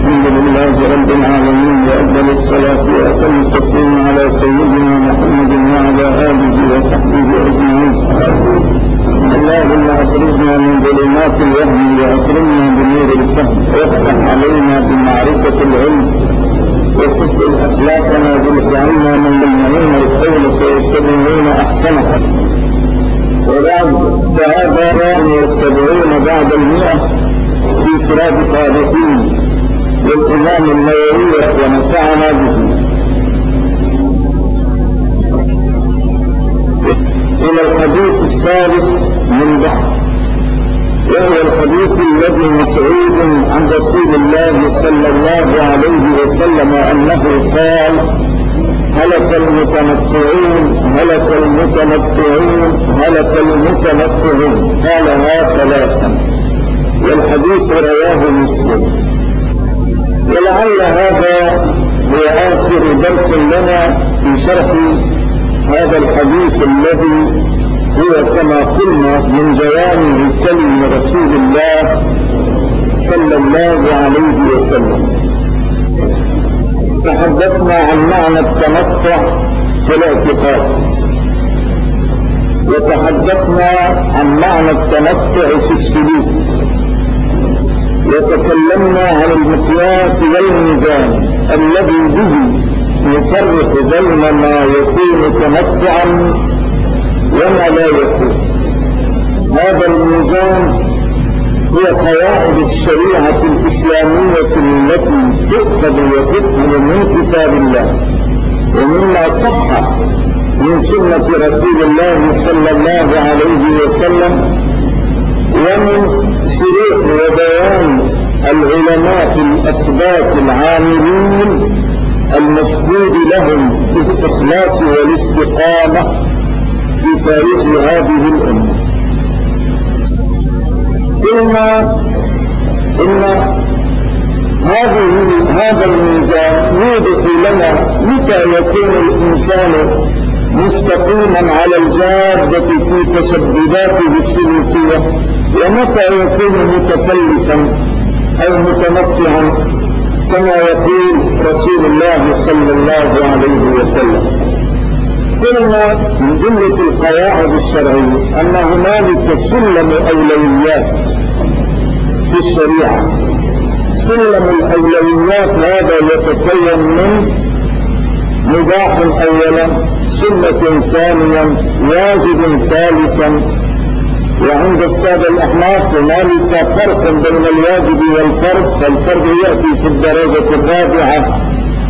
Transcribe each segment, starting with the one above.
الحمد لله رب العالمين، وأفضل الصلاة وأتم التسليم على سيدنا محمد وعلى آله وصحبه أجمعين. اللهم أخرجنا من ظلمات الوهم وأكرمنا بنور الفهم، وافتح علينا بمعرفة العلم، وصفر أخلاقنا بالفعلنا من يمنعون القول فيتبعون أحسنه. وبعد، فهذا 70 بعد 100 في سيرة الصالحين للإمام النووي ونفعنا به. إلى الحديث الثالث من بعد، وهو الحديث الذي مسعود عن رسول الله صلى الله عليه وسلم أنه قال: هلك المتمتعون هلك المتمتعون هلك المتمتعون، قالها 3، والحديث رواه مسلم. ولعل هذا هو آخر درس لنا في شرح هذا الحديث الذي هو كما قلنا من جوامع كلم رسول الله صلى الله عليه وسلم. تحدثنا عن معنى التمتع في الاعتقاد، وتحدثنا عن معنى التمتع في السلوك، وتكلمنا عن المقياس والميزان الذي به نفرق بين ما يكون تمتعا وما لا يكون. هذا الميزان هي قواعد الشريعة الإسلامية التي تؤخذ وتفهم من كتاب الله ومما صح من سنة رسول الله صلى الله عليه وسلم، ومن شروط وبيان العلماء الأثبات العاملين المشهود لهم بالإخلاص والاستقامة في تاريخ هذه الأمة. قلنا إن هذا الميزان يوضح لنا متى يكون الإنسان مستقيما على الجادة في تسبباته السلوكية، ومتى يكون متكلفا أو متمتعا كما يقول رسول الله صلى الله عليه وسلم. قلنا من جملة القواعد الشرعية أن هنالك سلم أولويات في الشريعة. سلم الأولويات هذا يتكون من مباح أولا، سنة ثانيا، واجب ثالثا. وعند السادة الأحناف هنالك فرق بين الواجب والفرض، فالفرض يأتي في الدرجة الرابعة.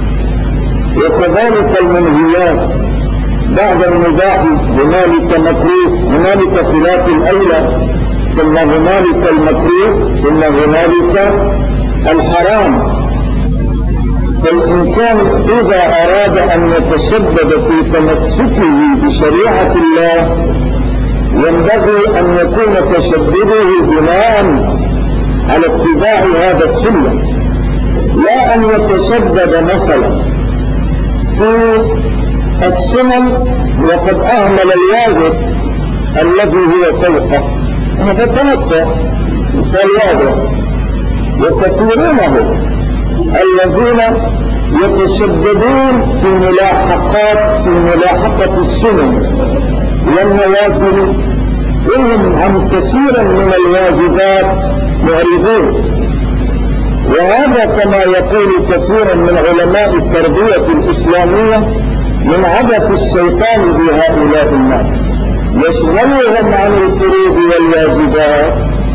وكذلك المنهيات بعد المباح هنالك مكروه، هنالك خلاف الأولى، ثم هنالك المكروه، ثم هنالك الحرام. فالإنسان إذا أراد أن يتشدد في تمسكه بشريعة الله ينبغي أن يكون تشدده بناء على اتباع هذا السنة، لا أن يتشدد مثلا في السنن وقد أهمل الواجب الذي هو فوقه. هذا تمتع مثال واضح. وكثيرون الذين يتشددون في ملاحقة السنن والنوافل وهم عن كثيرا من الواجبات معرضون. وهذا كما يقول كثير من علماء التربية الإسلامية من عبث الشيطان بهؤلاء الناس، يشغلهم عن الفروض والواجبات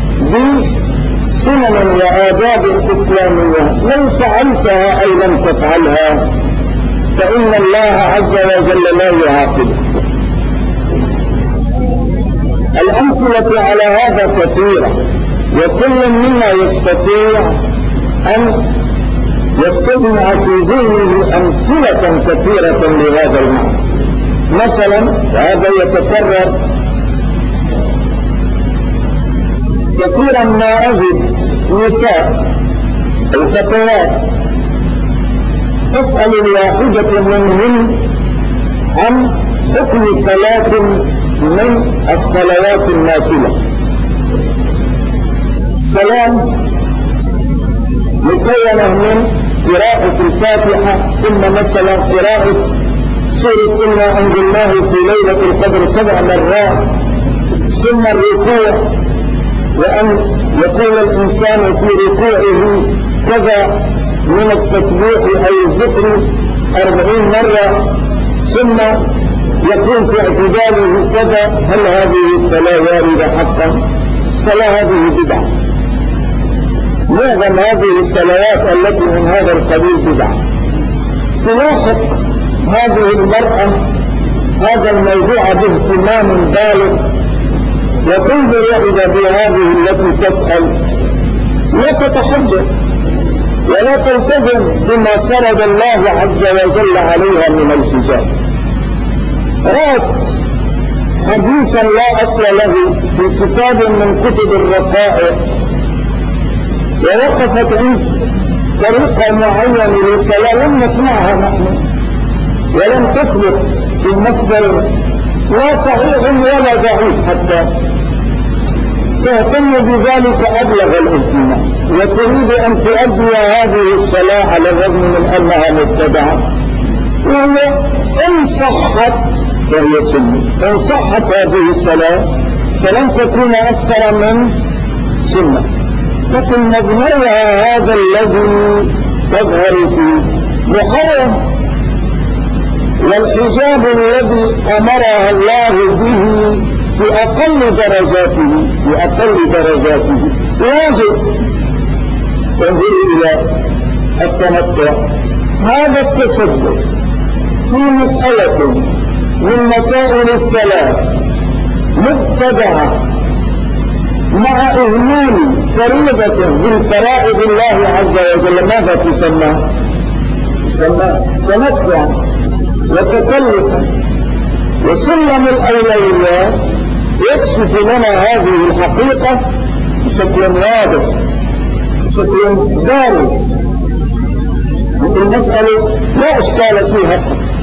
بسنن وآداب إسلامية لو فعلتها أو لم تفعلها فإن الله عز وجل لا يعاقب. الأمثلة على هذا كثيرة، وكل منا يستطيع أن يستجمع في ذهنه أمثلة كثيرة لهذا المعنى. مثلا هذا يتكرر كثيرا ما أجد نساء الفتيات تسأل الواحدة منهن عن حكم صلاة من الصلوات النافلة، سلام مكونة من قراءة الفاتحة، ثم مثلا قراءة سورة إنا أنزلناه في ليلة القدر 7 مرات، ثم الركوع، وأن يكون الإنسان في ركوعه كذا من التسبيح أو الذكر 40 مرة، ثم يكون في اعتداله كذا. هل هذه الصلاة واردة حقا؟ الصلاة هذه بدعة. معظم هذه الصلوات التي من هذا القبيل بدعة. تلاحق هذه المرأة هذا الموضوع باهتمام بالغ، وتنظر إذا بهذه التي تسأل لا تتحجب ولا تلتزم بما فرض الله عز وجل عليها من الحجاب. رأت حديثا لا أصل له في كتاب من كتب الرقائق، ووقفت عند طريقة معينة للصلاة لم نسمعها نحن، ولم تثبت في المصدر لا صحيح ولا ضعيف حتى، تهتم بذلك أبلغ الاهتمام، وتريد أن تؤدي هذه الصلاة على الرغم من أنها مبتدعة، وهي إن صحت فهي سنة، إن صحت هذه الصلاة فلن تكون أكثر من سنة، لكن مضمونها هذا الذي تظهر فيه محرم. والحجاب الذي أمرها الله به في أقل درجاته واجب. تنظر إلى التمتع، هذا التشدد في مسألة من مسائل الصلاة مبتدعة مع إهمال فريضة من فرائض الله عز وجل، ماذا تسمى؟ تسمى تمتع وتكلفا. وسلم الأولويات يكشف لنا هذه الحقيقة بشكل واضح، بشكل بارز. المسألة لا إشكال فيها،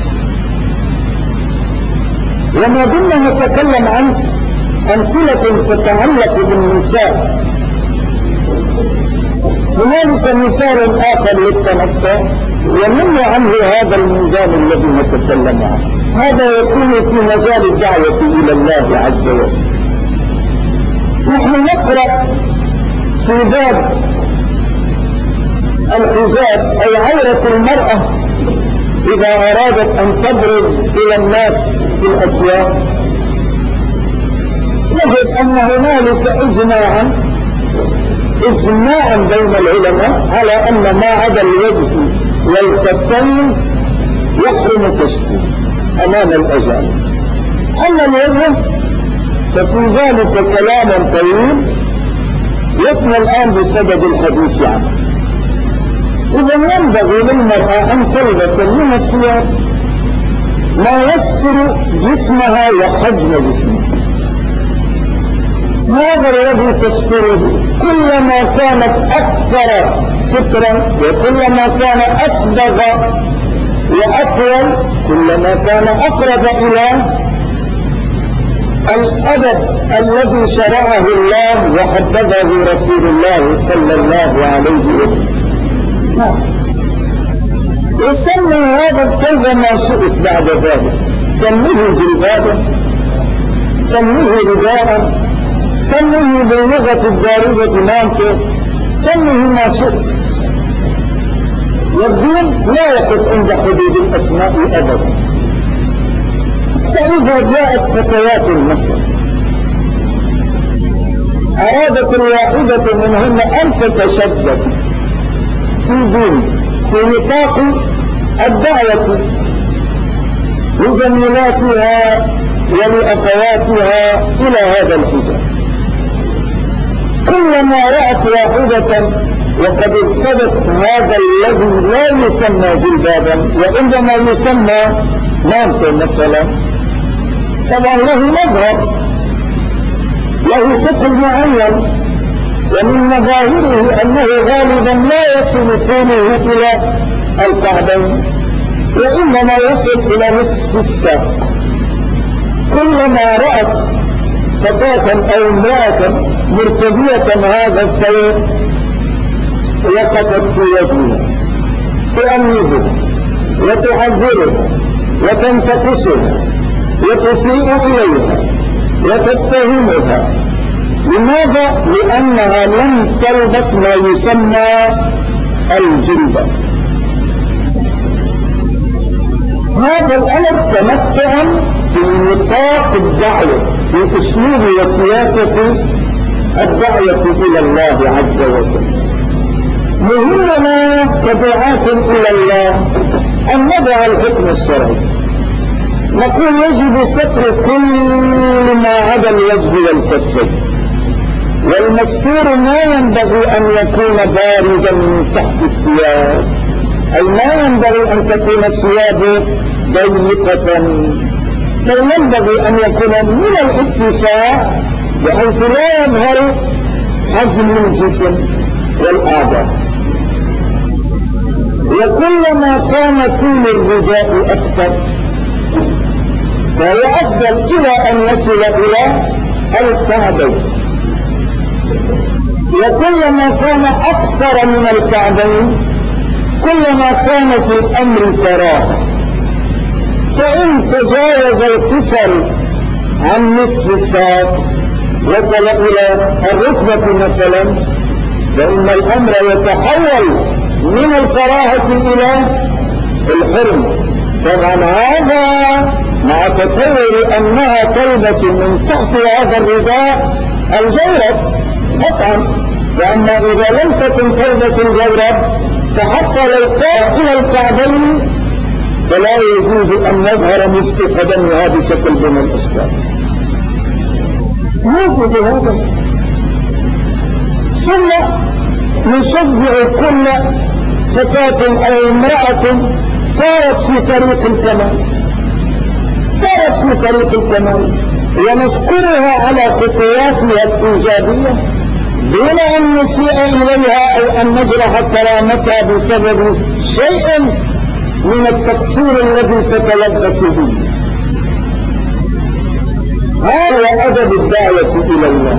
وما دمنا نتكلم عن أمثلة تتعلق بالنساء، هنالك مثال آخر للتمتع ومنع عنه هذا الميزان الذي نتكلم عنه. هذا يكون في مجال الدعوة إلى الله عز وجل. نحن نقرأ في باب الحجاب أي عورة المرأة إذا أرادت أن تبرز إلى الناس في الأسواق، نجد أن هنالك إجماعا بين العلماء على أن ما عدا الوجه والكفين يحرم كشفه أمام الأجانب. أما الوجه ففي ذلك كلام طويل يسمى الآن بسبب الحديث عنه. إذا ينبغي للمرأة أن تلبس من الثياب ما يستر جسمها وحجم جسمها. هذا الذي تستره كلما كانت أكثر سترا وكلما كان أسبغ وأطول كلما كان أقرب إلى الأدب الذي شرعه الله وحدده رسول الله صلى الله عليه وسلم. وسمي هذا الثوب ما شئت بعد ذلك، سميه جلبابا، سميه رداء، سميه باللغة الدارجة مانتو، سميه ما شئت. والدين لا يقف عند حدود الأسماء أبدا. فإذا جاءت فتيات مصر أرادت الواحدة منهن أن تتشدد في دين في نطاق الدعوة لزميلاتها ولأخواتها إلى هذا الحجاب، كلما رأت واحدة وقد ارتدت هذا الذي لا يسمى جلبابا وإنما يسمى مانتو مثلا، طبعا له مظهر، له شكل معين، ومن مظاهره أنه غالبا لا يصل طوله إلى الكعبين وإنما يصل إلى نصف الساق. كلما رأت فتاة أو امرأة مرتدية هذا الثوب وقفت في وجهها تؤنبها وتحذرها وتنتقصها وتسيء إليها وتتهمها. لماذا؟ لأنها لم تلبس ما يسمى الجلبة. هذا الأمر تمتعا في نطاق الدعوة، في أسلوب وسياسة الدعوة إلى الله عز وجل. مهمنا كدعاة إلى الله أن نضع الحكم الشرعي، نقول يجب ستر كل ما عدا الوجه والكفين، والمستور ما ينبغي أن يكون بارزا من تحت الثياب، أي ما ينبغي أن تكون الثياب ضيقة، بل ينبغي أن يكون من الاتساع بحيث لا يظهر حجم الجسم والأعضاء. وكلما كان طول الرداء أكثر فهو أفضل إلى أن يصل إلى الكعبين، وكلما كان أقصر من الكعبين كلما كان في الأمر كراهة. فإن تجاوز القصر عن نصف الساق وصل إلى الركبة مثلا فإن الأمر يتحول من الكراهة إلى الحرم. طبعا هذا مع تصور أنها تلبس من تحت هذا الرداء الجورب قطعا، لأن إذا لم تكن تلبس الجورب فحتى لو كان إلى الكعبين فلا يجوز أن يظهر نصف قدمها بشكل من الأشكال. موجود هذا. ثم نشجع كل فتاة أو امرأة سارت في طريق الكمال، سارت في طريق الكمال، ونشكرها على خطواتها الإيجابية دون أن نسيء إليها أو أن نجرح كرامتها بسبب شيء من التقصير الذي تتلبس به. هذا أدب الدعوة إلى الله.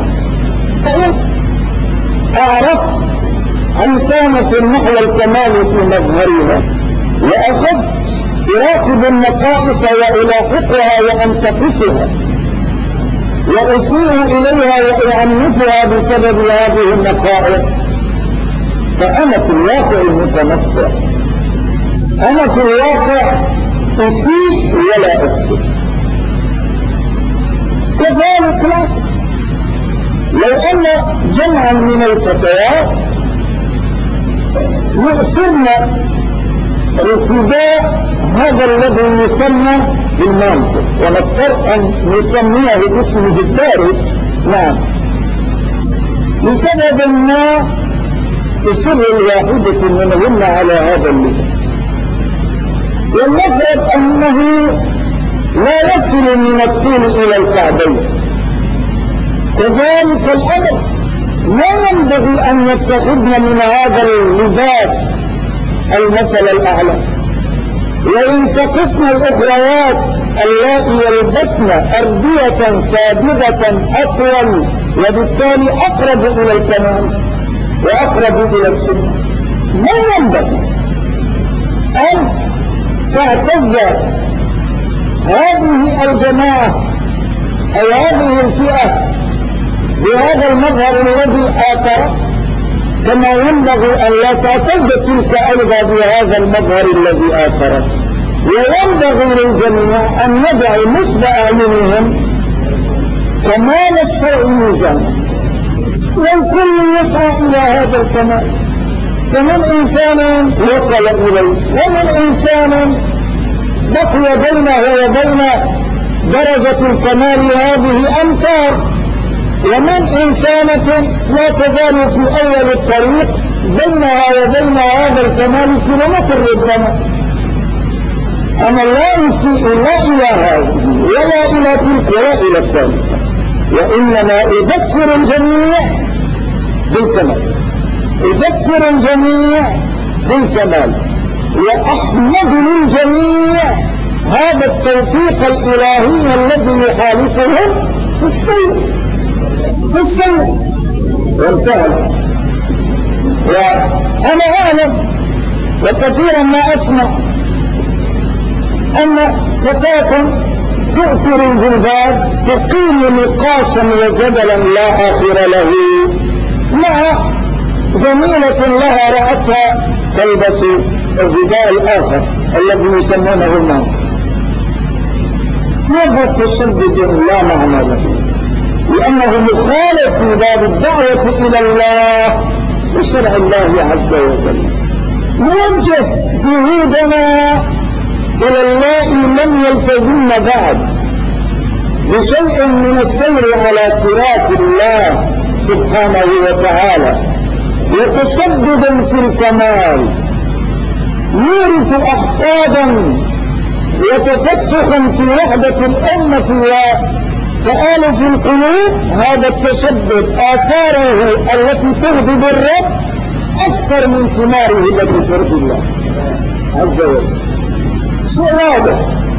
أعرفت إنسانة نحو الكمال في مظهرها وأخذت أراقب النقائص وألاحقها وأنتقصها وأسيء إليها وأعنفها بسبب هذه النقائص، فأنا في الواقع المتمتع، أنا في الواقع أسيء ولا أفسد. كذلك العكس، لو أن جمعا من الفتيات يؤثرن ارتداء هذا الذي يسمى بالمانتو، ونضطر أن نسميه باسمه الدارج، نعم، لسبب ما تصر الواحدة منهن على هذا اللباس، والمفرد أنه لا يصل من الطول إلى الكعبين. كذلك الأمر لا ينبغي أن يتخذن من هذا اللباس المثل الأعلى، وإن تقصن الأخريات اللاتي يلبسن أردية سابغة أطول وبالتالي أقرب إلى الكمال وأقرب إلى السنة، لا ينبغي أن تعتز هذه الجماعة أو هذه الفئة بهذا المظهر الذي آثر، كما ينبغي أن لا تعتز تلك أيضا بهذا المظهر الذي آثر. وينبغي للجميع أن ندعو نصب أعينهم كمال الشرع ميزانا، والكل يسعى إلى هذا الكمال. فمن إنسان وصل إليه ومن إنسان بقي بينه وبين درجة الكمال هذه أمتار، ومن إنسانة لا تزال في أول الطريق بينها وبين هذا الكمال كيلومتر ربما. أنا لا أسيء لا إلى هذه ولا إلى تلك ولا إلى الثالثة، وإنما أذكر الجميع بالكمال، أذكر الجميع بالكمال، وأحمد للجميع هذا التوفيق الإلهي الذي يخالفهم في السير وانتهى. وأنا أعلم وكثيرا ما أسمع أن فتاة تؤثر الجلباب تقيم نقاشا وجدلا لا آخر له مع زميلة لها رأتها تلبس الرداء الآخر الذي يسمونه الماء. هذا التشدد لا معنى له، لأنه مخالف في باب الدعوة إلى الله بشرع الله عز وجل. نوجه جهودنا إلى الله لم يلتزمن بعد بشيء من السير على صراط الله سبحانه وتعالى وتشددا في الكمال، يورث أحقادا وتفسخا في وحدة الأمة وتآلف القلوب. هذا التشدد آثاره التي تغضب الرب أكثر من ثماره التي ترضي الله عز وجل. واضح.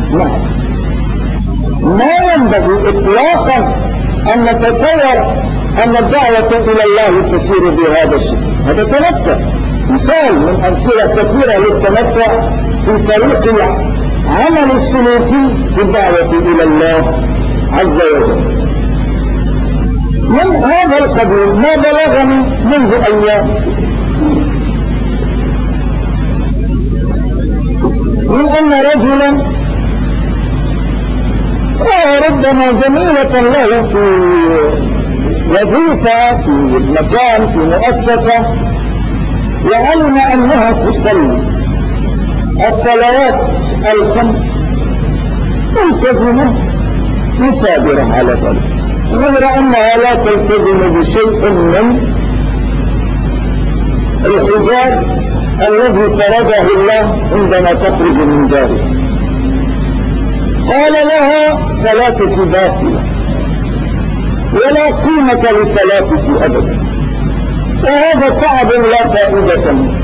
ما ينبغي إطلاقا أن نتصور أن الدعوة إلى الله تسير بهذا الشكل. هذا تمتع، مثال من أمثلة كثيرة للتمتع في طريق العمل السلوكي في الدعوة إلى الله عز وجل. من هذا القبيل ما بلغني منذ أيام من أن رجلا ربما زميلة له في وظيفة في مكان في مؤسسة وعلم أنها تصلي الصلوات الخمس ملتزمة مثابرة على ذلك، غير أنها لا تلتزم بشيء من الحجاب الذي فرضه الله عندما تخرج من داره. قال لها صلاتك باطلة ولا قيمة لصلاتك أبدا، وهذا تعب لا فائدة منه.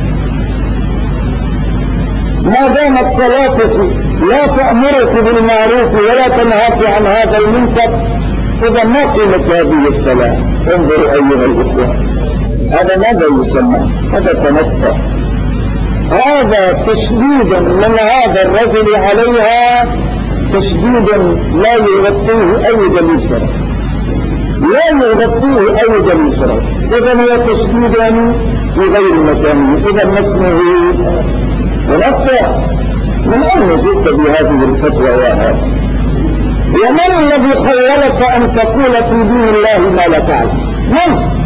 ما دامت صلاتك لا تأمرك بالمعروف ولا تنهاك عن هذا المنكر، إذا ما قيمة هذه الصلاة؟ انظروا أيها الإخوة، هذا ماذا يسمى؟ هذا تمتع. هذا تشديدا من هذا الرجل عليها، تشديدا لا يغطيه أي دليل شرعي، لا يغطيه أي دليل شرعي. إذا هو تشديدا في غير مكانه. إذا ما اسمه تمتع؟ من أين جئت بهذه الفتوى يا هذا؟ ومن الذي خيلك أن تقول في دين الله ما لا تعلم؟ من؟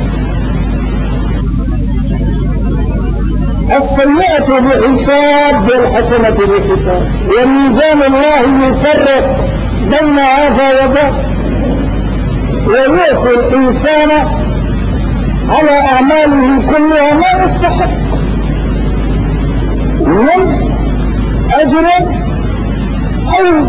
السيئة بحساب والحسنة بحساب، وميزان الله يفرق بين هذا وذاك، ويعطي الإنسان على أعماله كلها ما يستحق من أجر أو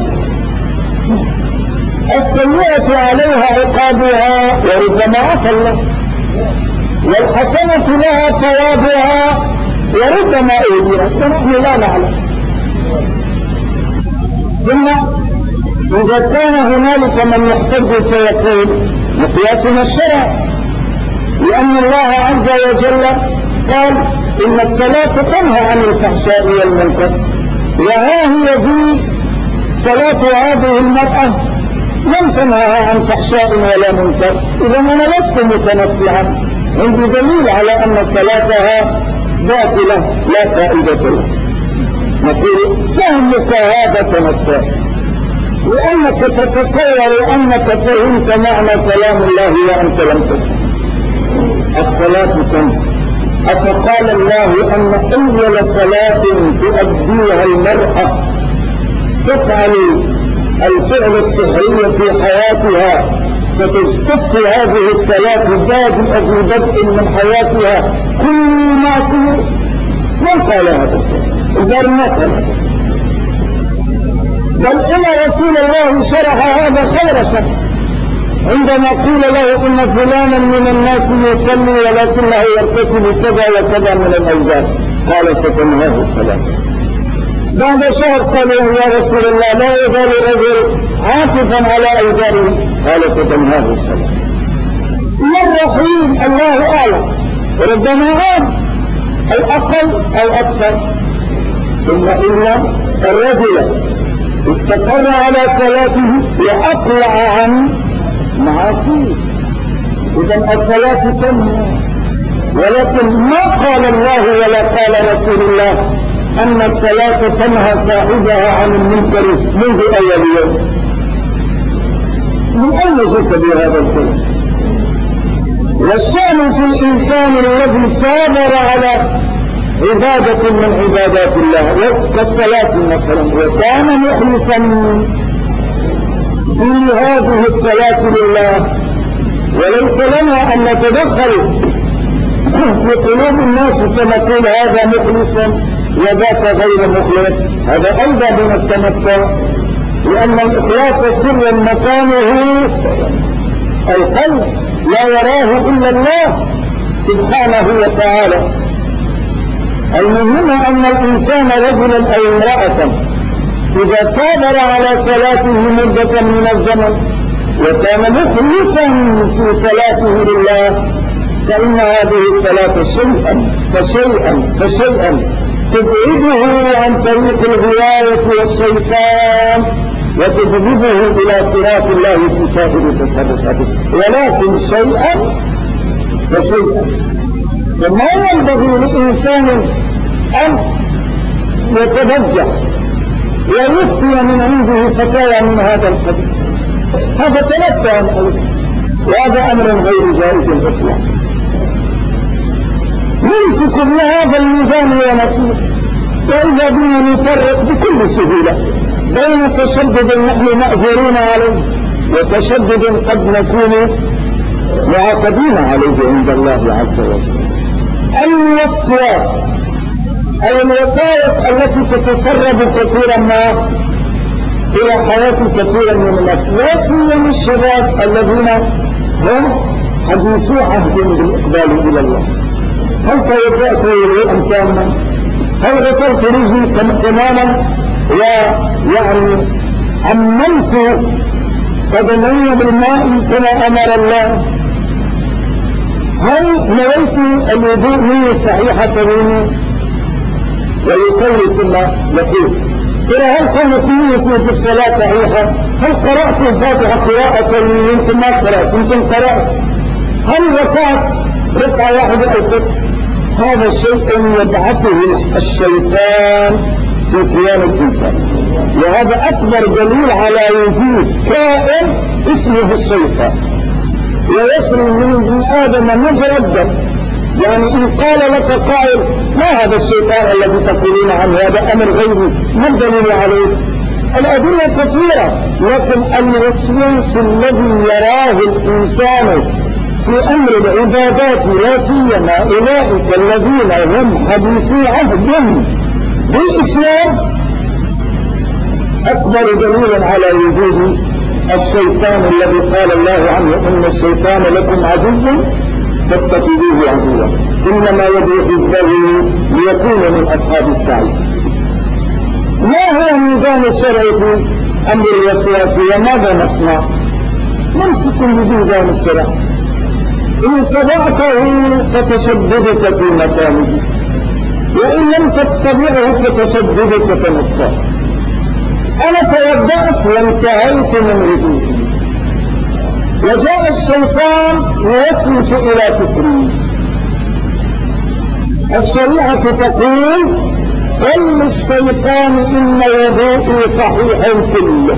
السيئة عليها عقابها وربما عفى الله، والحسنة لها ثوابها وربما أجرت ونحن لا نعلم. ثم إذا كان هنالك من يحتج فيقول مقياسنا الشرع، لأن الله عز وجل قال إن الصلاة تنهى عن الفحشاء والمنكر، وها هي ذي صلاة هذه المرأة لم تنهى عن فحشاء ولا منكر، إذا أنا لست متنفعا، عندي دليل على أن صلاتها باطلة لا فائدة لها. نقول فهمك هذا تمتع، لأنك تتصور أنك فهمت معنى كلام الله وأنت لم تفهم. الصلاة تنهى، أفقال الله أن أول صلاة تؤديها المرأة تفعل الفعل السحري في حياتها فتجتث هذه الصلاة بادئة بدء من حياتها كل معصية؟ من قال هذا؟ إذا ما قال هذا، بل إن رسول الله شرح هذا خير شرح عندما قيل له إن فلانا من الناس يصلي ولكنه يرتكب كذا وكذا من الأوزار، قال ستنهاه الصلاة. بعد شهر قالوا يا رسول الله لا يزال الرجل عاكفا على أوزاره، قال ستنهاه الصلاة. من رحيم الله أعلم، ربما عاد أو أقل أو أكثر. ثم إن الرجل استقر على صلاته وأقلع عن معاصيه. إذن الصلاة تنهى، ولكن ما قال الله ولا قال رسول الله أن الصلاة تنهى صاحبها عن المنكر منذ أول يوم. من أين جئت بهذا الكلام؟ والشأن في الإنسان الذي ثابر على عبادة من عبادات الله كالصلاة مثلا وكان مخلصا في هذه الصلاة لله، وليس لنا أن نتدخل في قلوب الناس فنقول هذا مخلصا وذاك غير مخلص. هذا أيضا من التمتع، لأن الإخلاص سرا مكانه القلب لا يراه إلا الله سبحانه وتعالى. المهم أن الإنسان رجلا أو امرأة إذا ثابر على صلاته مدة من الزمن وكان مخلصا في صلاته لله، فإن هذه الصلاة شيئا تبعده عن طريق الغواية والشيطان وتجذبه إلى صراط الله في سائر تصرفاته، ولكن شيئا فشيئا. فما ينبغي لإنسان أن يتبجح ويفتي من عنده فتاوى من هذا القبيل، هذا تمتع وهذا أمر غير جائز إطلاقا. نمسك بهذا الميزان ونسير، وإذا بنا نفرق بكل سهولة بين تشدد نحن مأجورون عليه وتشدد قد نكون معاقبين عليه عند الله عز وجل. الوسواس أو الوسائس التي تتسرب كثيرا ما إلى حياة كثيرا من الناس، لا سيما الشباب الذين هم حديثو عهد بالإقبال إلى الله. هل توضأت وضوءا تاما؟ هل غسلت رجلي تماما ويعني عممت قدمي بالماء كما أمر الله؟ هل نويت الوضوء نية صحيحة سليمة؟ ويصلي ثم يقول هل كانت نيتي في الصلاة صحيحة؟ هل قرأت الفاتحة قراءة سليمة؟ يمكن ما قرأت، يمكن قرأت. هل ركعت ركعة واحدة أو ست؟ هذا الشيء يبعثه الشيطان في قيام الإنسان، وهذا أكبر دليل على وجود كائن اسمه الشيطان، ويسري من ابن آدم مجرى الدم. يعني إن قال لك قائل ما هذا الشيطان الذي تقولون عنه، هذا أمر غيبي، ما الدليل عليه؟ الأدلة كثيرة، لكن الوسواس الذي يراه الإنسان في أمر العبادات لا سيما أولئك الذين هم حديثي عهد بالإسلام أكبر دليل على وجود الشيطان الذي قال الله عنه إن الشيطان لكم عدو فاتخذوه عدوا إنما يدعو حزبه ليكون من أصحاب السعير. ما هو الميزان الشرعي في أمر الوسواس وماذا نصنع؟ نمسك بميزان الشرع، إن تبعته فتشددك في مكانه، وإن لم تتبعه فتشددك في نفسه. أنا توضأت وانتهيت من وضوئي، وجاء الشيطان يوسوس إلى فكري. الشريعة تقول قل للشيطان إن وضوئي صحيح كله،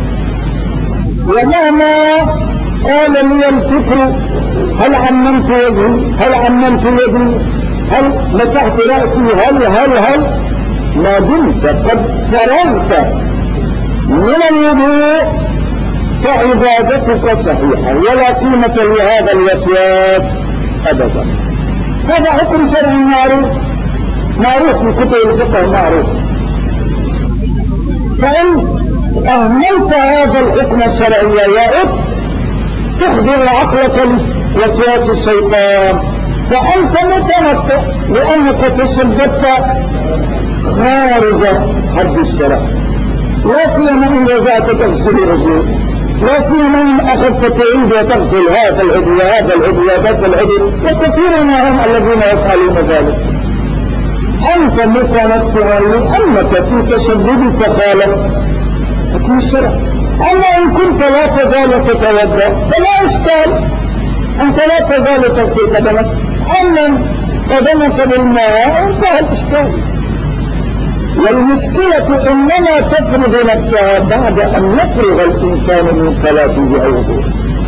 ومهما قال لي الفكر هل عممت وجهي، هل عممت يدي، هل مسحت رأسي، هل ما دمت قد فرغت من الوضوء فعبادتك صحيحة ولا قيمة لهذا الوسواس أبدا. هذا حكم شرعي معروف في كتب الفقه معروف. فإن أهملت هذا الحكم الشرعي يعد تخبر عقلك لوسواس الشيطان، فأنت متمتع لأنك تشددت خارج حد الشرع. لا سيما إن رجعت تغسل رجلك، لا سيما إن أخذت تعيد وتغسل هذا العضو وهذا العضو وذاك العضو، وكثير منهم الذين يفعلون ذلك. أنت متمتع لأنك في تشددك خالفت حكم الشرع. أما إن كنت لا تزال تتوضأ فلا إشكال، أنت لا تزال تغسل قدمك، أما قدمك بالماء انتهى الإشكال. والمشكلة إنما تفرض نفسها بعد أن يفرغ الإنسان من صلاته أو وضوءه.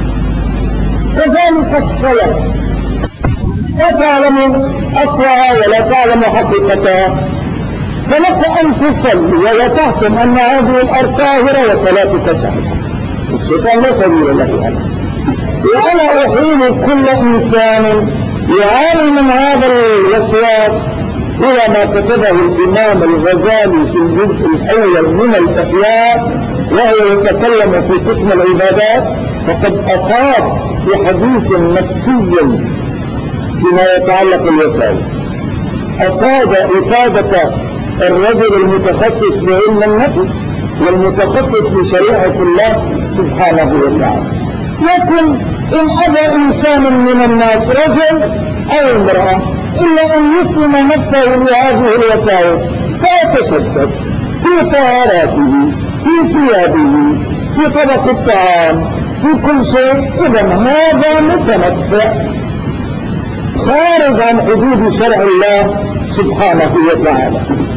كذلك الصلاة لا تعلم أصلها ولا تعلم حقيقتها، فلك أن تصلي وتحكم أن هذه الأرض طاهرة وصلاتك صحيحة. الشيطان لا سبيل له هذا. وأنا أحيل كل إنسان يعاني من هذا الوسواس إلى ما كتبه الإمام الغزالي في الجزء الأول من الإحياء، وهو يتكلم في قسم العبادات، فقد أفاض بحديث نفسي بما يتعلق بالوسائل. أفاد إفادة الرجل المتخصص بعلم النفس والمتخصص بشريعة الله سبحانه وتعالى. لكن إن أبى إنسان من الناس رجل أو امرأة إلا أن يسلم نفسه لهذه الوساوس فيتشدد في طهاراته، في ثيابه، في طبق الطعام، في كل شيء، إذن هذا متنفع خارج عن حدود شرع الله سبحانه وتعالى.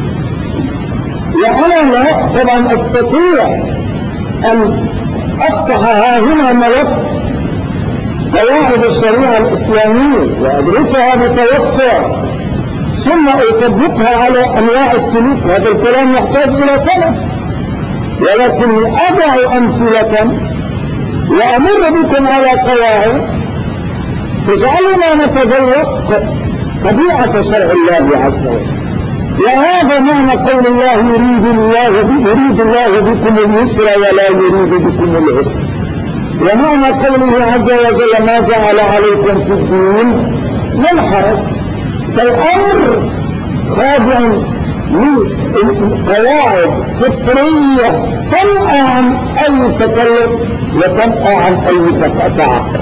وأنا لا طبعا أستطيع أن أفتح هنا ملف قواعد الشريعة الإسلامية وأدرسها بتوسع ثم أطبقها على أنواع السلوك، هذا الكلام يحتاج إلى سنة، ولكن أضع أمثلة وأمر بكم على قواعد تجعلنا نتذوق طبيعة شرع الله عز وجل. وهذا معنى قول الله يريد الله بكم اليسر ولا يريد بكم العسر. ومعنى قوله عز وجل ما جعل عليكم في الدين من حرج. فالأمر خاضع لقواعد فطرية تنأى عن أي تكلف وتنأى عن أي تعقل.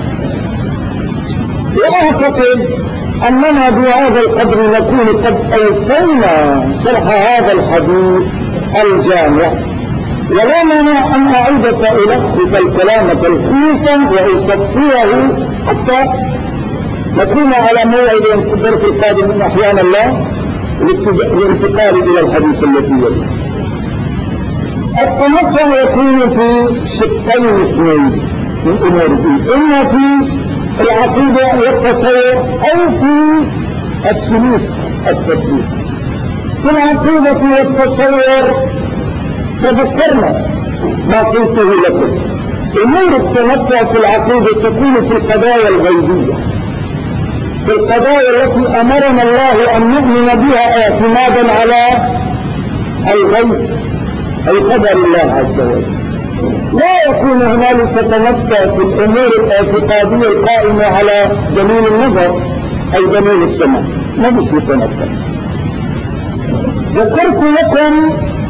وأعتقد أننا بهذا القدر نكون قد أوفينا شرح هذا الحديث الجامع، ولا مانع أن أعيد فألخص الكلام تلخيصا وأصفيه حتى نكون على موعد في الدرس القادم من أحيان الله للانتقال إلى الحديث الذي يليه. التمتع يكون في شقين اثنين من أمور الدين، إما في العقيدة والتصور أو في السلوك التطبيق. في العقيدة والتصور تذكرنا ما قلته لكم. أمور التمتع في العقيدة تكون في القضايا الغيبية، في القضايا التي أمرنا الله أن نؤمن بها اعتمادا على الغيب أي قدر الله عز وجل. لا يكون هنالك تمتع في الأمور الاعتقادية القائمة على دليل النظر أي دليل السماء، ما بيصير تمتع. ذكرت لكم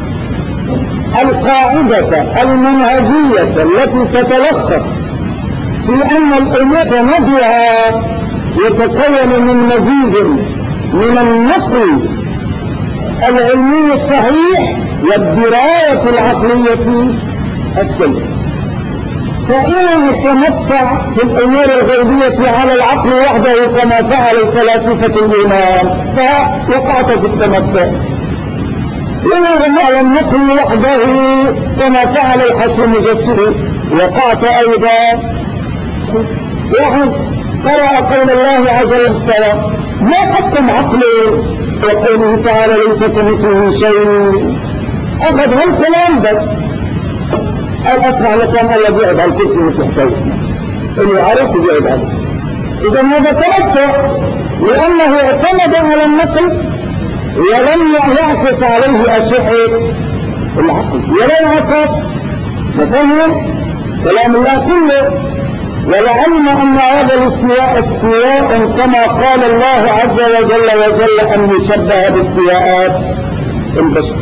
القاعدة المنهجية التي تتلخص في أن الأمور سندها يتكون من مزيج من النقل العلمي الصحيح والدراية العقلية السليمة. فإن نتمتع في الأمور الغيبية على العقل وحده كما فعل الفلاسفة اليونان فوقعت في التمتع. إن على النقل وحده كما فعل الحسن المجسري وقعت أيضا. واحد قرأ قول الله عز وجل ما حكم عقله وقوله تعالى ليس كمثله شيء، أخذ هالكلام بس الأسمع لكم الذي يعد على الكرسي متحتوي اللي عرس يعد عليه. إذا هذا تمتع لأنه اعتمد على النقل ولم يعكس عليه أشعة العقل ولا يعكس مفهوم كلام الله كله. ولعلم أن هذا الاستواء استواء كما قال الله عز وجل أن يشبه باستواءات البشر.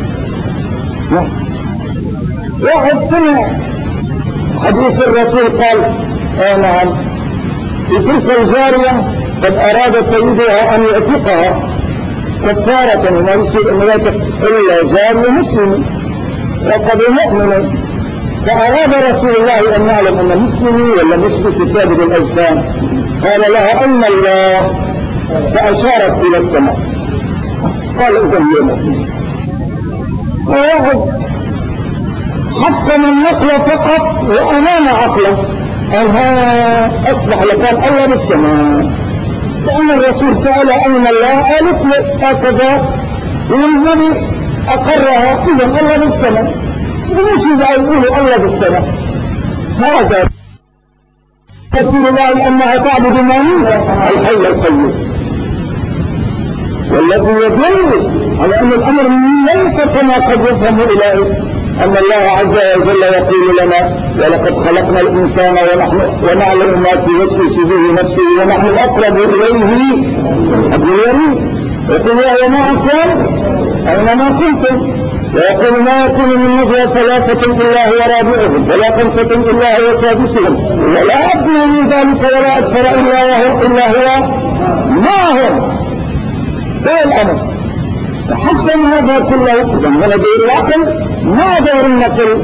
واحد سمع حديث الرسول قال نعم في تلك الجارية قد أراد سيدها أن يعتقها كفارة وما يصير أن يجب إلا جار مسلم وقد مؤمن. فأراد رسول الله أن نعلم أن مسلمي ولا مشرك ثابت الأجسام. قال لها أين الله؟ فأشارت إلى السماء. قال إذا هي مؤمن. وواحد حكم النقل فقط وأمام عقله أنها أصبح لكان الله بالسماء. لأن الرسول سأل أين الله؟ قالت هكذا والنبي أقرها إذا الله بالسماء. وليش إذا يقولوا الله بالسماء؟ هذا رسول الله أنها تعبد من؟ الحي القيوم. والذي يدل على أن الأمر ليس كما قد يفهم إليه أن الله عز وجل يقول لنا ولقد خلقنا الإنسان ونعلم ما توسوس به نفسه ونحن أقرب إليه حبل الوريد. يقول وهو معكم أينما كنتم ويقول ما يكون من نجوى ثلاثة إلا هو رابعهم ولا خمسة إلا هو سادسهم ولا أدنى من ذلك ولا أكثر إلا هو معهم. ده الأمر. فحتى هذا كله إذا من دور العقل ما دور النقل.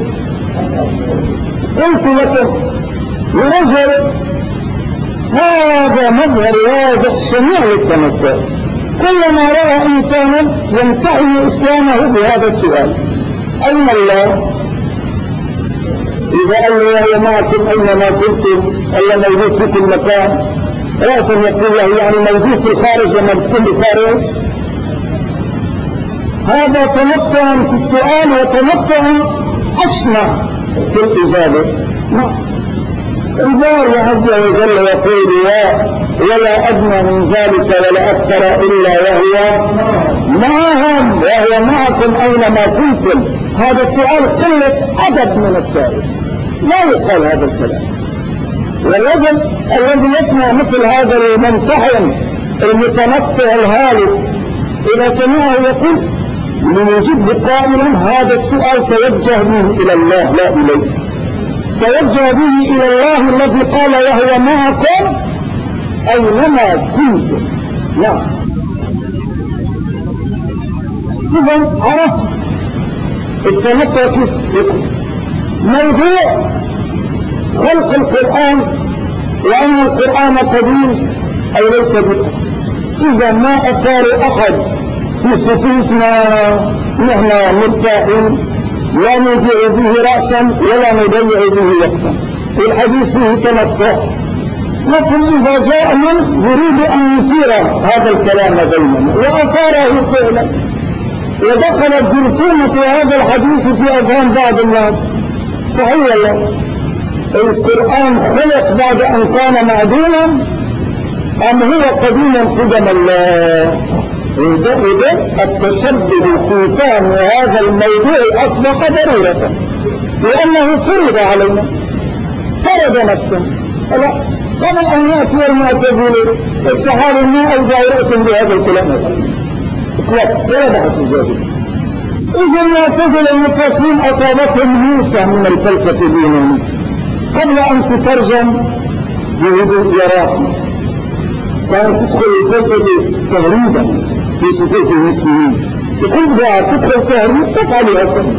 قلت لكم لرجل هذا مظهر واضح سميع للتمتع. كلما رأى إنسانا يمتحن إسلامه بهذا السؤال أين الله؟ إذا قال له معكم أينما كنتم ألا موجود في كل مكان رأسا يقول له يعني موجود في الخارج لما بتكون بالخارج. هذا تمتع في السؤال وتمتع أشنع في الإجابة. الله عز وجل يقول ولا أدنى من ذلك ولا أكثر إلا وهو معهم وهو معكم أينما كنتم. هذا السؤال قلة أدب من السائل، لا يقال هذا الكلام. والرجل الذي يسمع مثل هذا الممتحن المتمتع الهالك إذا سمعه يقول لنجد قائلا هذا السؤال توجه به إلى الله لا إليه، توجه به إلى الله الذي قال وهو معكم أينما كنتم. نعم. إذا عرفت التمتع كيف يكون. موضوع خلق القرآن وأن القرآن قديم أو ليس بقديم. إذا ما أثار أحد في صفوفنا نحن مرتاحين لا نضيع به رأسا ولا نضيع به وقتا. الحديث فيه تمتع. لكن إذا جاء من يريد أن يثير هذا الكلام بيننا وأثاره فعلا ودخلت جرثومة هذا الحديث في أذهان بعض الناس. صحيح الله القرآن خلق بعد أن كان معدوما أم هو قديما قدم الله؟ وده التشدد في فهم هذا الموضوع أصبح ضرورة لأنه فرض علينا، فرض نفسه. قبل أن يأتي المعتزلة الصحابة ما أوزعوا رأسهم بهذا الكلام ولا بحث الجاهل. إذا المعتزلة المساكين أصابتهم موسى من الفلسفة اليونانية قبل أن تترجم بهدوء يراحم. كانت تدخل الفلسفة تهريبا في صفوف المسلمين، تقول بها تدخل تهريب تفعلها كذا.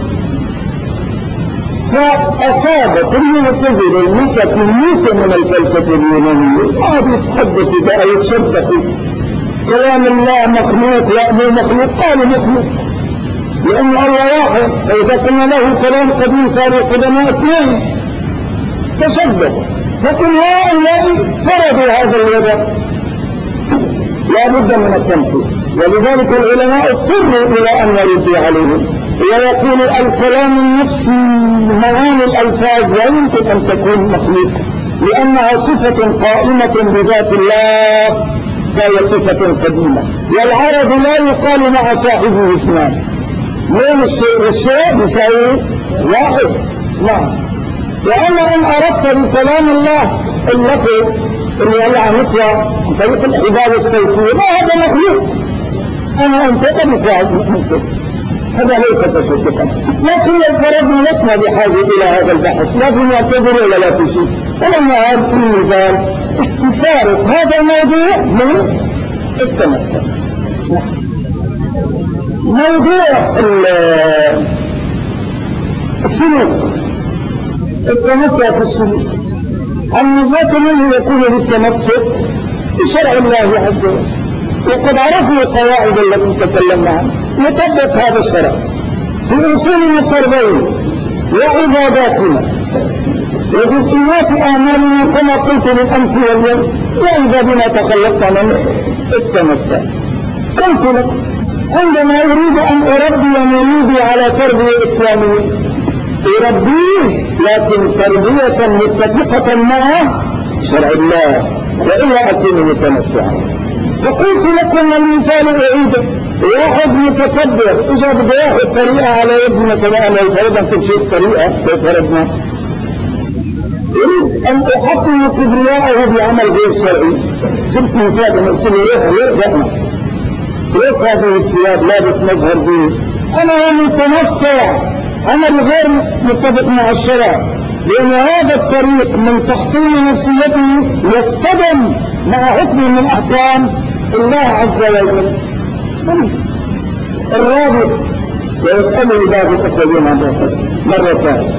فأصابت المعتزلة المساكين موسى من الفلسفة اليونانية قعدوا يتحدثوا بقى يتشبكوا كلام الله مخلوق لا مو مخلوق. قالوا مخلوق لأن الله واحد، فإذا كنا له كلام قديم صار القدماء اثنين تشبه. لكن هؤلاء فرضوا هذا الوضع لا بد من التنفيذ، ولذلك العلماء اضطروا إلى أن يردوا عليهم ويقول الكلام النفسي معاني الألفاظ لا يمكن أن تكون مخلوقة لأنها صفة قائمة بذات الله فهي صفة قديمة. والعرب لا يقال مع صاحبه اثنان، لأن الشيء يساوي واحد. نعم. وأنا إن أردت بكلام الله اللفظ اللي هو عن نطوة عن طريق العبادة السيفية ما هذا مخلوق. أنا أنت بفعل مخلوق هذا ليس تصدقا. لكن لو فرضنا لسنا بحاجة إلى هذا البحث لا في معتبر ولا في شيء. ولما هذا المثال استثارة هذا الموضوع من التمثل. موضوع السلوك، التمتع في السلوك، النجاة منه يكون بالتمسك بشرع الله عز وجل. وقد عرفنا القواعد التي تكلمنا عنها، نطبق هذا الشرع في أصولنا التربوية وعباداتنا وجزئيات أعمالنا كما قلت بالأمس واليوم، وإذا بنا تخلصت عن التمتع. قلت لك عندما أريد أن أربي مولودي على تربية إسلامية أربيه، لكن تربية متفقة مع شرع الله، وإلا أكون متمتعا. وقلت لكم المثال أعيده، واحد متكبر إذا بده ياخذ طريقة على يد مثلا لو فرضنا كل شيء طريقة لو فرضنا يريد أن أحطم كبرياءه بعمل غير شرعي. جبت مثال أن قلت له ليش هذه الثياب لابس مظهر دين، أنا متمتع، عمل غير متفق مع الشرع، لأن هذا الطريق من تحطيم نفسيته يصطدم مع حكم من أحكام الله عز وجل. الرابط ويسأله بعض الأخوين عن مرة ثانية،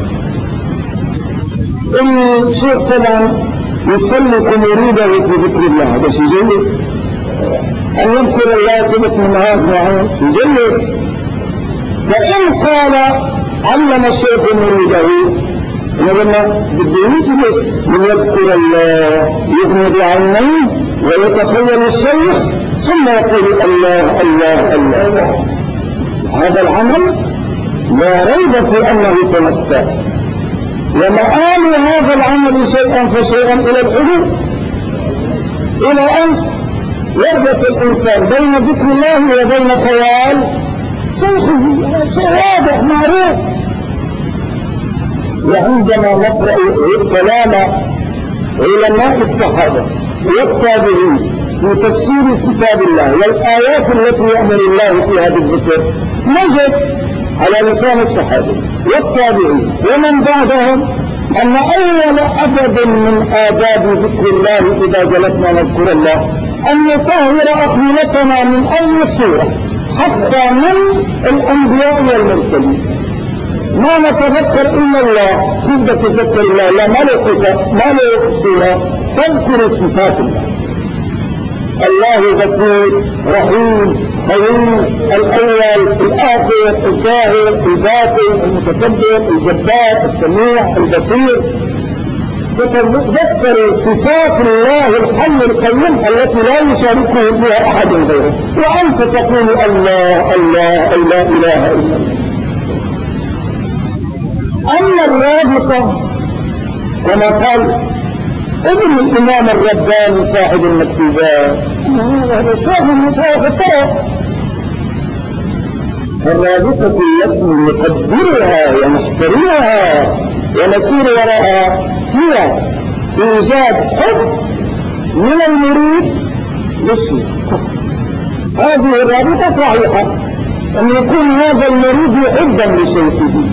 الشيخ طبعا يسلك مريده في ذكر الله، هذا شيء جيد، أن يذكر الله ثبت من هذا معين شيء جيد. فإن قال علم الشيخ مريده لما بده يجلس من يذكر الله يغمض عينيه ويتخيل الشيخ ثم يقول الله الله الله، هذا العمل لا ريب في أنه تمتع، ومآل هذا العمل شيئا فشيئا إلى الحدود، إلى أن يربط الإنسان بين ذكر الله وبين خيال شيخه، شيء واضح معروف. وعندما نقرأ كلام علماء الصحابة والتابعين في تفسير كتاب الله والآيات التي يأمر الله فيها بالذكر، نجد على لسان الصحابة والتابعين ومن بعدهم أن أول أدب من آداب ذكر الله إذا جلسنا نذكر الله أن نطهر أخيلتنا من أي صورة حتى من الأنبياء والمرسلين. ما نتذكر إلا الله، كيف تتذكر الله؟ لا، ما له صفة، ما له صورة، تذكر صفات الله. الله غفور رحيم قوي، الأول الآخر الظاهر الباطن المتكبر الجبار السميع البصير. تتذكر صفات الله الحي القيوم التي لا يشاركه فيها أحد غيره، وأنت تقول الله الله لا إله إلا الله. أما الرابطة كما قال ابن الإمام الرباني صاحب المكتوبات، هذا صاحب المصاحف الطرق، الرابطة التي نقدرها ونحترمها ونسير وراءها هي إيجاد حب من المريد للشيخ. هذه الرابطة صحيحة، أن يكون هذا المريد يحبا لشيخه،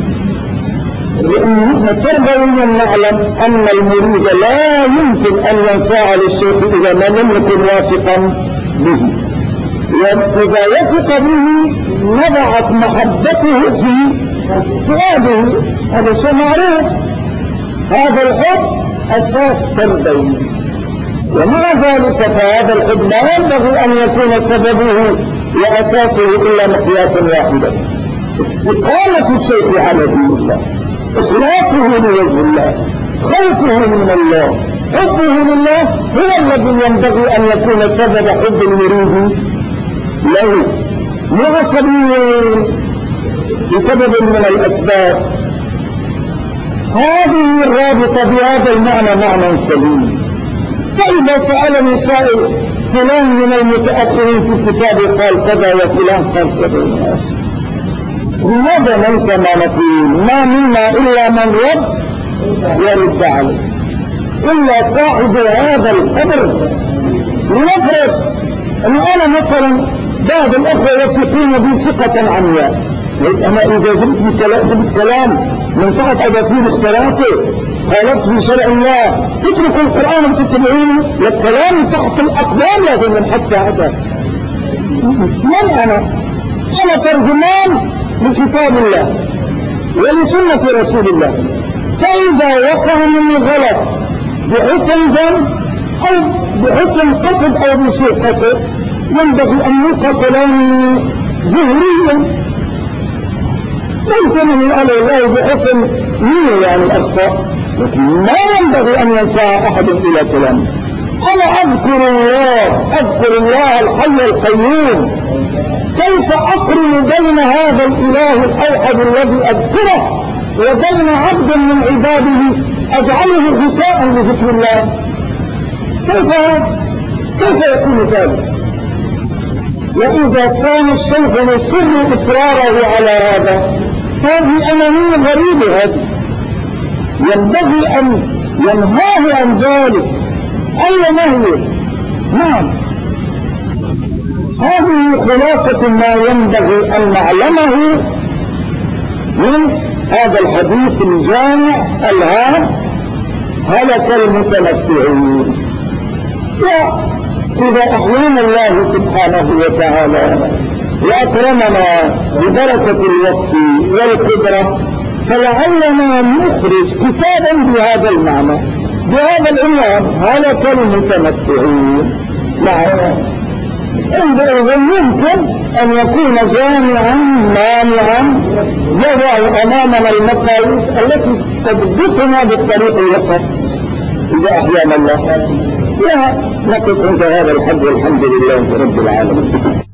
لأن تربويا نعلم أن المريد لا يمكن أن ينصاع للشيخ إذا لم يكن واثقا به، وإذا وثق به نبعت محبته في فؤاده، هذا شيء معروف. هذا الحب أساس تربوي، ومع ذلك فهذا الحب لا ينبغي أن يكون سببه وأساسه إلا مقياسا واحدا: استقامة الشيخ على دين الله، إخلاصه لوجه الله، خوفه من الله، حبه لله هو الذي ينبغي أن يكون سبب حب المريد له، مع بسبب من الأسباب. هذه الرابطة بهذا المعنى معنى سليم. فإذا سألني سائل فلان من المتأخرين في كتابه قال كذا وفلان قال كذا، لماذا ننسى ما نقول؟ ما منا إلا من رد يرد عليه، إلا صاحب هذا القبر. لنفرض أن أنا مثلا بعض الأخوة يثقون بي ثقة عمياء، أنا إذا جبت كلام من تحت أباطيل اختلافه قالت في شرع الله تتركوا القرآن وتتبعونه، للكلام تحت الأقدام لازم نحط ساعتها. من أنا أنا ترجمان لكتاب الله ولسنة رسول الله، فإذا وقع مني غلط بحسن ظن أو بحسن قصد أو بسوء قصد ينبغي أن يلقى كلامي ظهريا، ممكن أن يقال الله بحسن مين يعني أخطأ، لكن ما ينبغي أن يسعى أحد إلى كلامه. أنا أذكر الله الحي القيوم، كيف أقرن بين هذا الإله الأوحد الذي أذكره وبين عبد من عباده أجعله غثاء لذكر الله؟ كيف يكون ذلك؟ وإذا كان الشيخ يصر إصراره على هذا هذه أنانية غريبة، هذه ينبغي أن ينهاه عن ذلك. أي نهي؟ نعم، هذه خلاصة ما ينبغي أن نعلمه من هذا الحديث الجامع الهام: هلك المتمتعين. وإذا أحيانا الله سبحانه وتعالى وأكرمنا ببركة الوقت والقدرة فلعلنا نخرج كتابا بهذا المعنى بهذا العنوان: هلك المتمتعين. إذا يمكن أن يكون جامعا مانعا يضع أمامنا المقاييس التي تضبطنا بالطريق الوسط إذا أحيانا الله. ونقف عند هذا الحد والحمد لله رب العالمين.